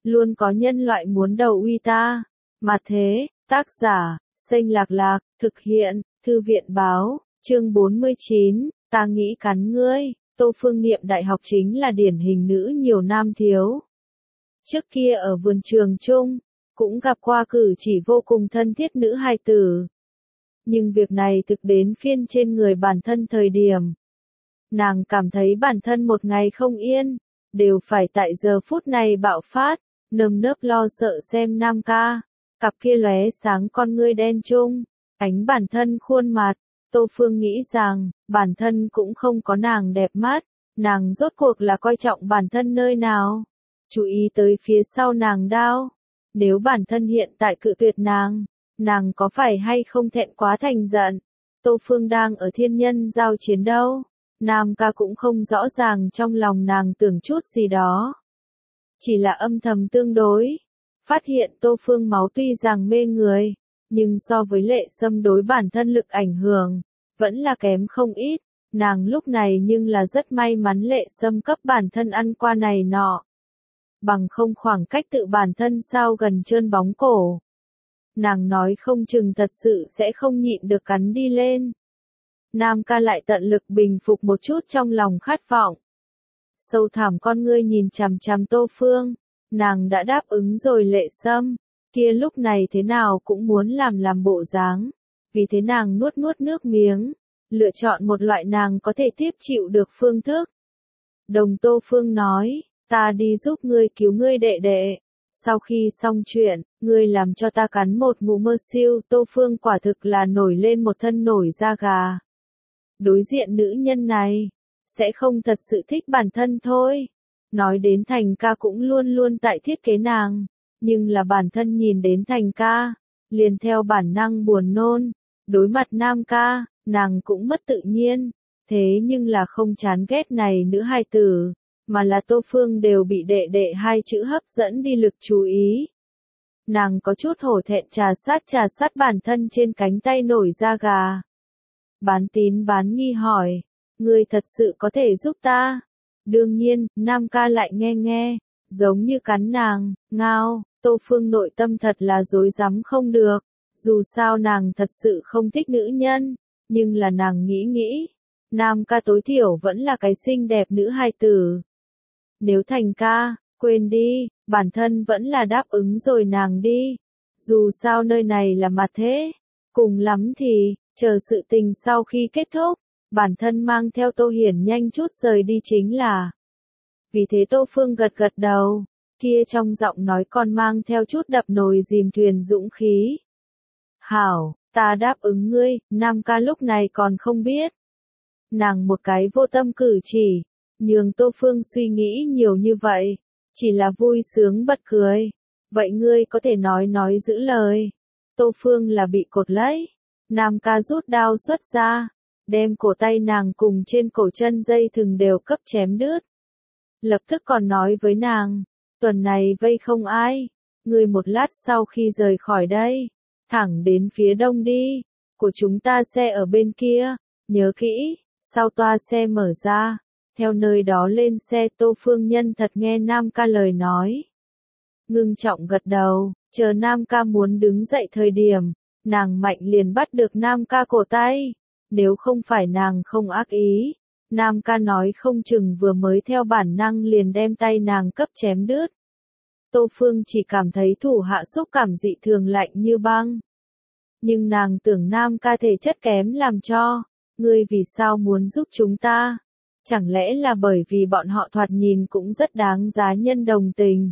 luôn có nhân loại muốn đầu uy ta. Mà thế, tác giả, Xanh Lạc Lạc, thực hiện, Thư viện Báo, chương 49, ta nghĩ cắn ngươi. Tô Phương niệm đại học chính là điển hình nữ nhiều nam thiếu. Trước kia ở vườn trường chung, cũng gặp qua cử chỉ vô cùng thân thiết nữ hài tử. Nhưng việc này thực đến phiên trên người bản thân thời điểm. Nàng cảm thấy bản thân một ngày không yên, đều phải tại giờ phút này bạo phát, nơm nớp lo sợ xem Nam ca, cặp kia lóe sáng con ngươi đen chung, ánh bản thân khuôn mặt. Tô Phương nghĩ rằng, bản thân cũng không có nàng đẹp mắt, nàng rốt cuộc là coi trọng bản thân nơi nào, chú ý tới phía sau nàng đao. Nếu bản thân hiện tại cự tuyệt nàng có phải hay không thẹn quá thành giận. Tô Phương đang ở thiên nhân giao chiến đâu, Nam ca cũng không rõ ràng trong lòng nàng tưởng chút gì đó. Chỉ là âm thầm tương đối, phát hiện Tô Phương máu tuy rằng mê người, nhưng so với Lệ Sâm đối bản thân lực ảnh hưởng, vẫn là kém không ít. Nàng lúc này nhưng là rất may mắn Lệ Sâm cấp bản thân ăn qua này nọ. Bằng không khoảng cách tự bản thân sao gần trơn bóng cổ. Nàng nói không chừng thật sự sẽ không nhịn được cắn đi lên. Nam ca lại tận lực bình phục một chút trong lòng khát vọng. Sâu thẳm con ngươi nhìn chằm chằm Tô Phương, nàng đã đáp ứng rồi Lệ Sâm, kia lúc này thế nào cũng muốn làm bộ dáng, vì thế nàng nuốt nước miếng, lựa chọn một loại nàng có thể tiếp chịu được phương thức. Đồng Tô Phương nói, ta đi giúp ngươi cứu ngươi đệ đệ. Sau khi xong chuyện, ngươi làm cho ta cắn một ngụm mơ siêu. Tô Phương quả thực là nổi lên một thân nổi da gà. Đối diện nữ nhân này, sẽ không thật sự thích bản thân thôi. Nói đến Thành ca cũng luôn luôn tại thiết kế nàng, nhưng là bản thân nhìn đến Thành ca, liền theo bản năng buồn nôn. Đối mặt Nam ca, nàng cũng mất tự nhiên, thế nhưng là không chán ghét này nữ hài tử, mà là Tô Phương đều bị đệ đệ hai chữ hấp dẫn đi lực chú ý. Nàng có chút hổ thẹn trà sát bản thân trên cánh tay nổi da gà. Bán tín bán nghi hỏi, ngươi thật sự có thể giúp ta? Đương nhiên, Nam ca lại nghe, giống như cắn nàng, ngao. Tô Phương nội tâm thật là rối rắm không được, dù sao nàng thật sự không thích nữ nhân, nhưng là nàng nghĩ, Nam ca tối thiểu vẫn là cái xinh đẹp nữ hài tử. Nếu Thành ca, quên đi, bản thân vẫn là đáp ứng rồi nàng đi. Dù sao nơi này là mặt thế, cùng lắm thì, chờ sự tình sau khi kết thúc, bản thân mang theo Tô Hiển nhanh chút rời đi chính là. Vì thế Tô Phương gật đầu, kia trong giọng nói còn mang theo chút đập nồi dìm thuyền dũng khí. Hảo, ta đáp ứng ngươi. Nam ca lúc này còn không biết. Nàng một cái vô tâm cử chỉ, nhường Tô Phương suy nghĩ nhiều như vậy, chỉ là vui sướng bật cười. Vậy ngươi có thể nói giữ lời. Tô Phương là bị cột lấy. Nam ca rút đao xuất ra, đem cổ tay nàng cùng trên cổ chân dây thừng đều cấp chém đứt. Lập tức còn nói với nàng, tuần này vây không ai, ngươi một lát sau khi rời khỏi đây, thẳng đến phía đông đi, của chúng ta xe ở bên kia, nhớ kỹ, sau toa xe mở ra, theo nơi đó lên xe. Tô Phương nhân thật nghe Nam ca lời nói. Ngưng trọng gật đầu, chờ Nam ca muốn đứng dậy thời điểm, nàng mạnh liền bắt được Nam ca cổ tay. Nếu không phải nàng không ác ý, Nam ca nói không chừng vừa mới theo bản năng liền đem tay nàng cấp chém đứt. Tô Phương chỉ cảm thấy thủ hạ xúc cảm dị thường lạnh như băng. Nhưng nàng tưởng Nam ca thể chất kém làm cho, ngươi vì sao muốn giúp chúng ta? Chẳng lẽ là bởi vì bọn họ thoạt nhìn cũng rất đáng giá nhân đồng tình?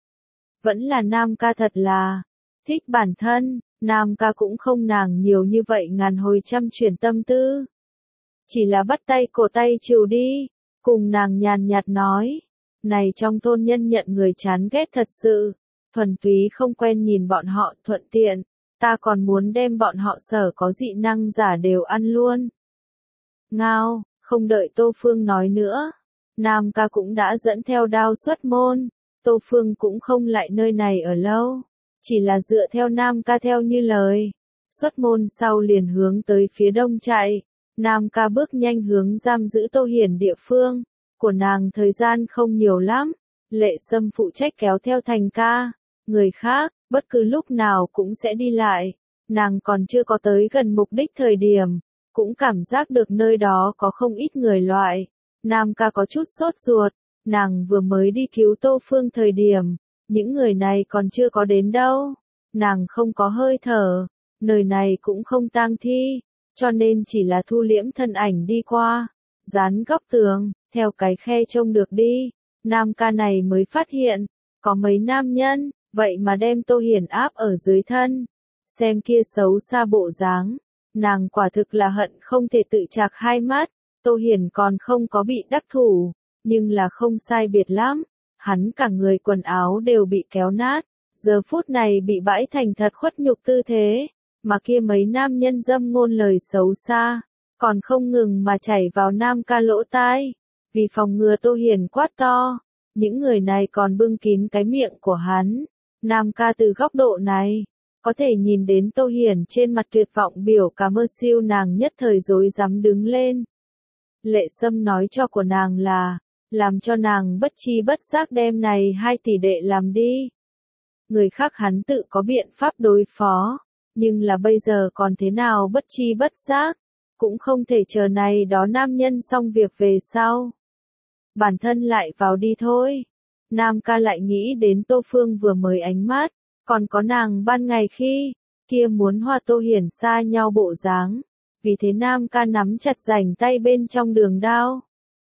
Vẫn là Nam ca thật là thích bản thân, Nam ca cũng không nàng nhiều như vậy ngàn hồi trăm chuyển tâm tư. Chỉ là bắt tay cổ tay trừ đi, cùng nàng nhàn nhạt nói, này trong thôn nhân nhận người chán ghét thật sự, thuần túy không quen nhìn bọn họ thuận tiện, ta còn muốn đem bọn họ sở có dị năng giả đều ăn luôn. Ngao, không đợi Tô Phương nói nữa, Nam ca cũng đã dẫn theo đao xuất môn. Tô Phương cũng không lại nơi này ở lâu, chỉ là dựa theo Nam ca theo như lời, xuất môn sau liền hướng tới phía đông chạy. Nam ca bước nhanh hướng giam giữ Tô Hiển địa phương, của nàng thời gian không nhiều lắm, Lệ Sâm phụ trách kéo theo Thành ca, người khác, bất cứ lúc nào cũng sẽ đi lại. Nàng còn chưa có tới gần mục đích thời điểm, cũng cảm giác được nơi đó có không ít người loại. Nam ca có chút sốt ruột, nàng vừa mới đi cứu Tô Phương thời điểm, những người này còn chưa có đến đâu. Nàng không có hơi thở, nơi này cũng không tang thi, cho nên chỉ là thu liễm thân ảnh đi qua, dán góc tường, theo cái khe trông được đi. Nam ca này mới phát hiện, có mấy nam nhân, vậy mà đem Tô Hiển áp ở dưới thân. Xem kia xấu xa bộ dáng, nàng quả thực là hận không thể tự chạc hai mắt. Tô Hiển còn không có bị đắc thủ, nhưng là không sai biệt lắm, hắn cả người quần áo đều bị kéo nát, giờ phút này bị bãi thành thật khuất nhục tư thế, mà kia mấy nam nhân dâm ngôn lời xấu xa, còn không ngừng mà chảy vào Nam ca lỗ tai, vì phòng ngừa Tô Hiển quát to, những người này còn bưng kín cái miệng của hắn. Nam ca từ góc độ này, có thể nhìn đến Tô Hiển trên mặt tuyệt vọng biểu cảm siêu, nàng nhất thời rối rắm đứng lên. Lệ Sâm nói cho của nàng là, làm cho nàng bất chi bất giác đem này 2 tỷ đệ làm đi. Người khác hắn tự có biện pháp đối phó, nhưng là bây giờ còn thế nào bất chi bất giác, cũng không thể chờ này đó nam nhân xong việc về sau. Bản thân lại vào đi thôi. Nam ca lại nghĩ đến Tô Phương vừa mới ánh mắt, còn có nàng ban ngày khi, kia muốn hòa Tô Hiển xa nhau bộ dáng. Vì thế Nam ca nắm chặt rảnh tay bên trong đường đao.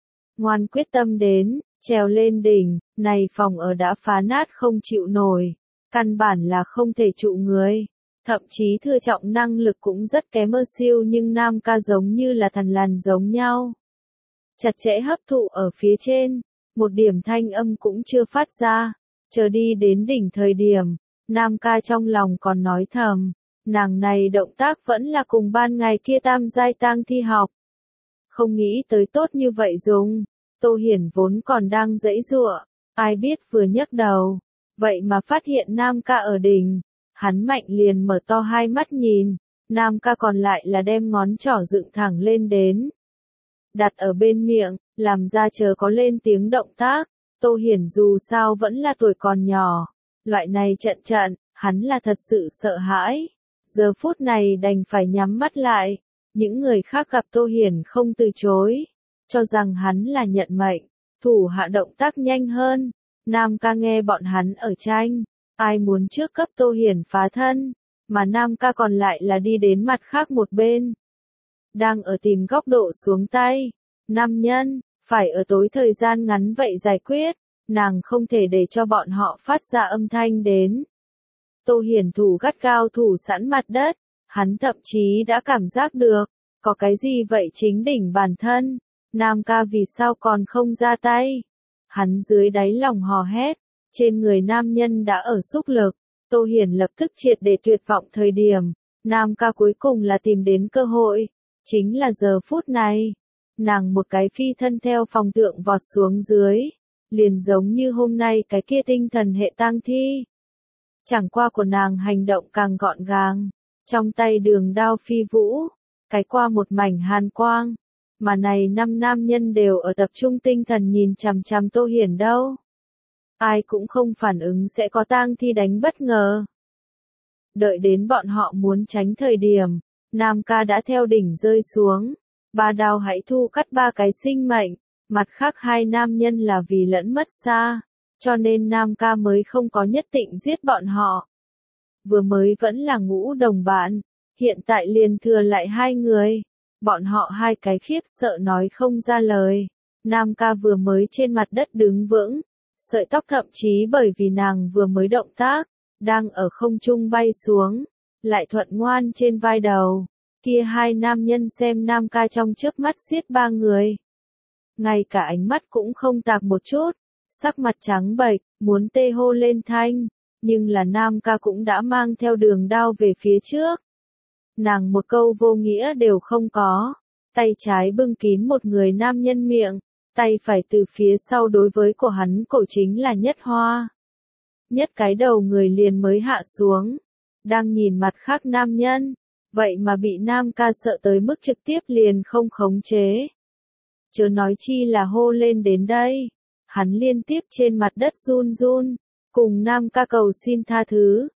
Ngoan quyết tâm đến, trèo lên đỉnh, này phòng ở đã phá nát không chịu nổi. Căn bản là không thể trụ người. Thậm chí thừa trọng năng lực cũng rất kém siêu, nhưng Nam ca giống như là thần lằn giống nhau. Chặt chẽ hấp thụ ở phía trên, một điểm thanh âm cũng chưa phát ra. Chờ đi đến đỉnh thời điểm, Nam ca trong lòng còn nói thầm, nàng này động tác vẫn là cùng ban ngày kia tam giai tang thi học. Không nghĩ tới tốt như vậy dùng. Tô Hiển vốn còn đang giãy giụa, ai biết vừa nhấc đầu, vậy mà phát hiện Nam ca ở đỉnh. Hắn mạnh liền mở to hai mắt nhìn, Nam ca còn lại là đem ngón trỏ dựng thẳng lên đến. Đặt ở bên miệng, làm ra chờ có lên tiếng động tác. Tô Hiển dù sao vẫn là tuổi còn nhỏ, loại này trận, hắn là thật sự sợ hãi. Giờ phút này đành phải nhắm mắt lại, những người khác gặp Tô Hiển không từ chối, cho rằng hắn là nhận mệnh, thủ hạ động tác nhanh hơn. Nam ca nghe bọn hắn ở tranh, ai muốn trước cấp Tô Hiển phá thân, mà Nam ca còn lại là đi đến mặt khác một bên. Đang ở tìm góc độ xuống tay, nam nhân, phải ở tối thời gian ngắn vậy giải quyết, nàng không thể để cho bọn họ phát ra âm thanh đến. Tô Hiển thủ gắt gao thủ sẵn mặt đất, hắn thậm chí đã cảm giác được, có cái gì vậy chính đỉnh bản thân, Nam ca vì sao còn không ra tay. Hắn dưới đáy lòng hò hét, trên người nam nhân đã ở xúc lực, Tô Hiển lập tức triệt để tuyệt vọng thời điểm, Nam ca cuối cùng là tìm đến cơ hội, chính là giờ phút này. Nàng một cái phi thân theo phòng tượng vọt xuống dưới, liền giống như hôm nay cái kia tinh thần hệ tang thi. Chẳng qua của nàng hành động càng gọn gàng, trong tay đường đao phi vũ, cái qua một mảnh hàn quang, mà này 5 nam nhân đều ở tập trung tinh thần nhìn chằm chằm Tô Hiển đâu. Ai cũng không phản ứng sẽ có tang thi đánh bất ngờ. Đợi đến bọn họ muốn tránh thời điểm, Nam ca đã theo đỉnh rơi xuống, 3 đao hãy thu cắt 3 cái sinh mệnh, mặt khác 2 nam nhân là vì lẫn mất xa, cho nên Nam ca mới không có nhất định giết bọn họ. Vừa mới vẫn là ngũ đồng bạn, hiện tại liền thừa lại 2 người, bọn họ 2 cái khiếp sợ nói không ra lời. Nam ca vừa mới trên mặt đất đứng vững, sợi tóc thậm chí bởi vì nàng vừa mới động tác, đang ở không trung bay xuống, lại thuận ngoan trên vai đầu. Kia 2 nam nhân xem Nam ca trong chớp mắt giết 3 người. Ngay cả ánh mắt cũng không tạc một chút, sắc mặt trắng bệch, muốn tê hô lên thanh, nhưng là Nam ca cũng đã mang theo đường đao về phía trước. Nàng một câu vô nghĩa đều không có, tay trái bưng kín một người nam nhân miệng, tay phải từ phía sau đối với cổ hắn cổ chính là nhất hoa. Nhất cái đầu người liền mới hạ xuống, đang nhìn mặt khác nam nhân, vậy mà bị Nam ca sợ tới mức trực tiếp liền không khống chế. Chớ nói chi là hô lên đến đây, Hắn liên tiếp trên mặt đất run run, cùng Nam ca cầu xin tha thứ.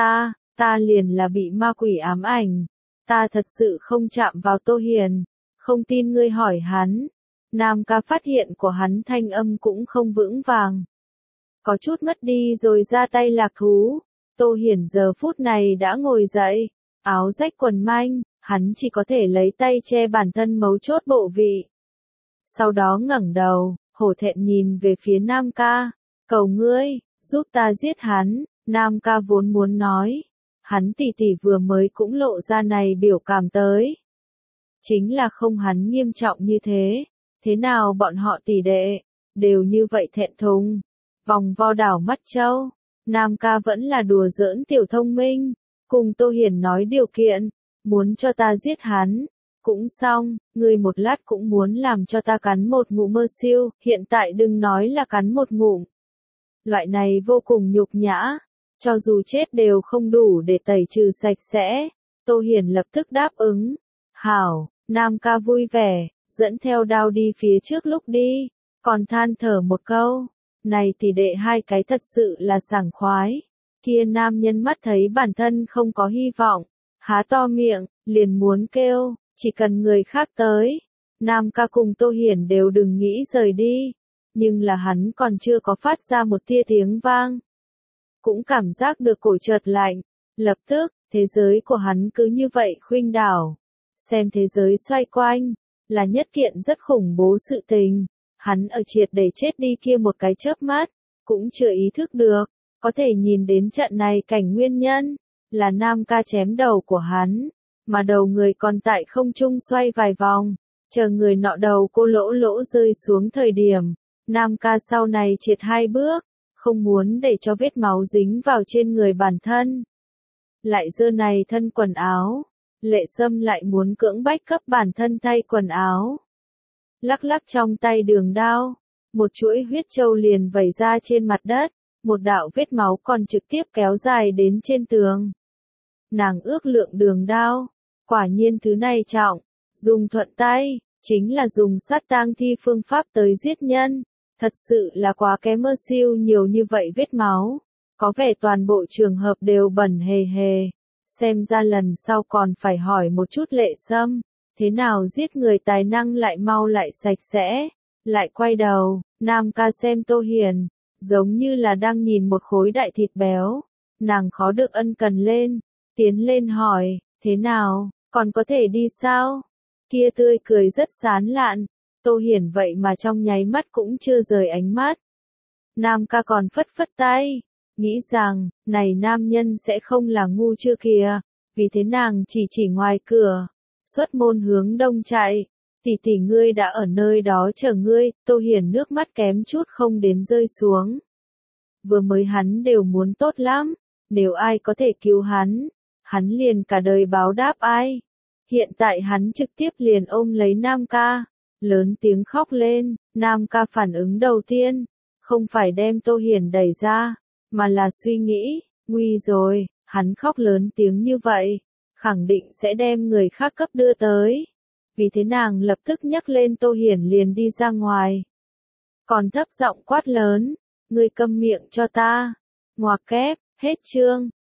Ta liền là bị ma quỷ ám ảnh. Ta thật sự không chạm vào Tô Hiền. Không tin ngươi hỏi hắn. Nam ca phát hiện của hắn thanh âm cũng không vững vàng. Có chút mất đi rồi ra tay lạc thú. Tô Hiển giờ phút này đã ngồi dậy, áo rách quần manh, hắn chỉ có thể lấy tay che bản thân mấu chốt bộ vị. Sau đó ngẩng đầu, hổ thẹn nhìn về phía Nam ca, cầu ngươi, giúp ta giết hắn. Nam ca vốn muốn nói, hắn tỷ tỷ vừa mới cũng lộ ra này biểu cảm tới. Chính là không hắn nghiêm trọng như thế, thế nào bọn họ tỷ đệ, đều như vậy thẹn thùng, vòng vo đảo mắt châu. Nam ca vẫn là đùa giỡn tiểu thông minh, cùng Tô Hiển nói điều kiện, muốn cho ta giết hắn, cũng xong, ngươi một lát cũng muốn làm cho ta cắn một ngụm mơ siêu, hiện tại đừng nói là cắn một ngụm. Loại này vô cùng nhục nhã, cho dù chết đều không đủ để tẩy trừ sạch sẽ. Tô Hiển lập tức đáp ứng, hảo, Nam ca vui vẻ, dẫn theo đao đi phía trước lúc đi, còn than thở một câu. Này tỷ đệ hai cái thật sự là sảng khoái. Kia nam nhân mắt thấy bản thân không có hy vọng, há to miệng, liền muốn kêu, chỉ cần người khác tới. Nam ca cùng Tô Hiển đều đừng nghĩ rời đi, nhưng là hắn còn chưa có phát ra một tia tiếng vang. Cũng cảm giác được cổ chợt lạnh, lập tức, thế giới của hắn cứ như vậy khuynh đảo. Xem thế giới xoay quanh, là nhất kiện rất khủng bố sự tình. Hắn ở triệt để chết đi kia một cái chớp mắt, cũng chưa ý thức được, có thể nhìn đến trận này cảnh nguyên nhân, là Nam ca chém đầu của hắn, mà đầu người còn tại không trung xoay vài vòng, chờ người nọ đầu cô lỗ lỗ rơi xuống thời điểm, Nam ca sau này triệt hai bước, không muốn để cho vết máu dính vào trên người bản thân. Lại giơ này thân quần áo, Lệ Sâm lại muốn cưỡng bách cấp bản thân thay quần áo. Lắc lắc trong tay đường đao, một chuỗi huyết châu liền vẩy ra trên mặt đất, một đạo vết máu còn trực tiếp kéo dài đến trên tường. Nàng ước lượng đường đao, quả nhiên thứ này trọng, dùng thuận tay, chính là dùng sát tang thi phương pháp tới giết nhân, thật sự là quá kém mơ siêu nhiều như vậy vết máu, có vẻ toàn bộ trường hợp đều bẩn hề hề, xem ra lần sau còn phải hỏi một chút Lệ Sâm. Thế nào giết người tài năng lại mau lại sạch sẽ, lại quay đầu, Nam ca xem Tô Hiền, giống như là đang nhìn một khối đại thịt béo, nàng khó được ân cần lên, tiến lên hỏi, thế nào, còn có thể đi sao? Kia tươi cười rất sán lạn, Tô Hiền vậy mà trong nháy mắt cũng chưa rời ánh mắt. Nam ca còn phất phất tay, nghĩ rằng, này nam nhân sẽ không là ngu chưa kìa, vì thế nàng chỉ ngoài cửa. Xuất môn hướng đông chạy, tỷ ngươi đã ở nơi đó chờ ngươi. Tô Hiển nước mắt kém chút không đến rơi xuống. Vừa mới hắn đều muốn tốt lắm, nếu ai có thể cứu hắn liền cả đời báo đáp ai. Hiện tại hắn trực tiếp liền ôm lấy Nam ca, lớn tiếng khóc lên. Nam ca phản ứng đầu tiên, không phải đem Tô Hiển đẩy ra, mà là suy nghĩ, nguy rồi, hắn khóc lớn tiếng như vậy, khẳng định sẽ đem người khác cấp đưa tới. Vì thế nàng lập tức nhắc lên Tô Hiển liền đi ra ngoài. Còn thấp giọng quát lớn, ngươi câm miệng cho ta. Ngoặc kép, hết chương.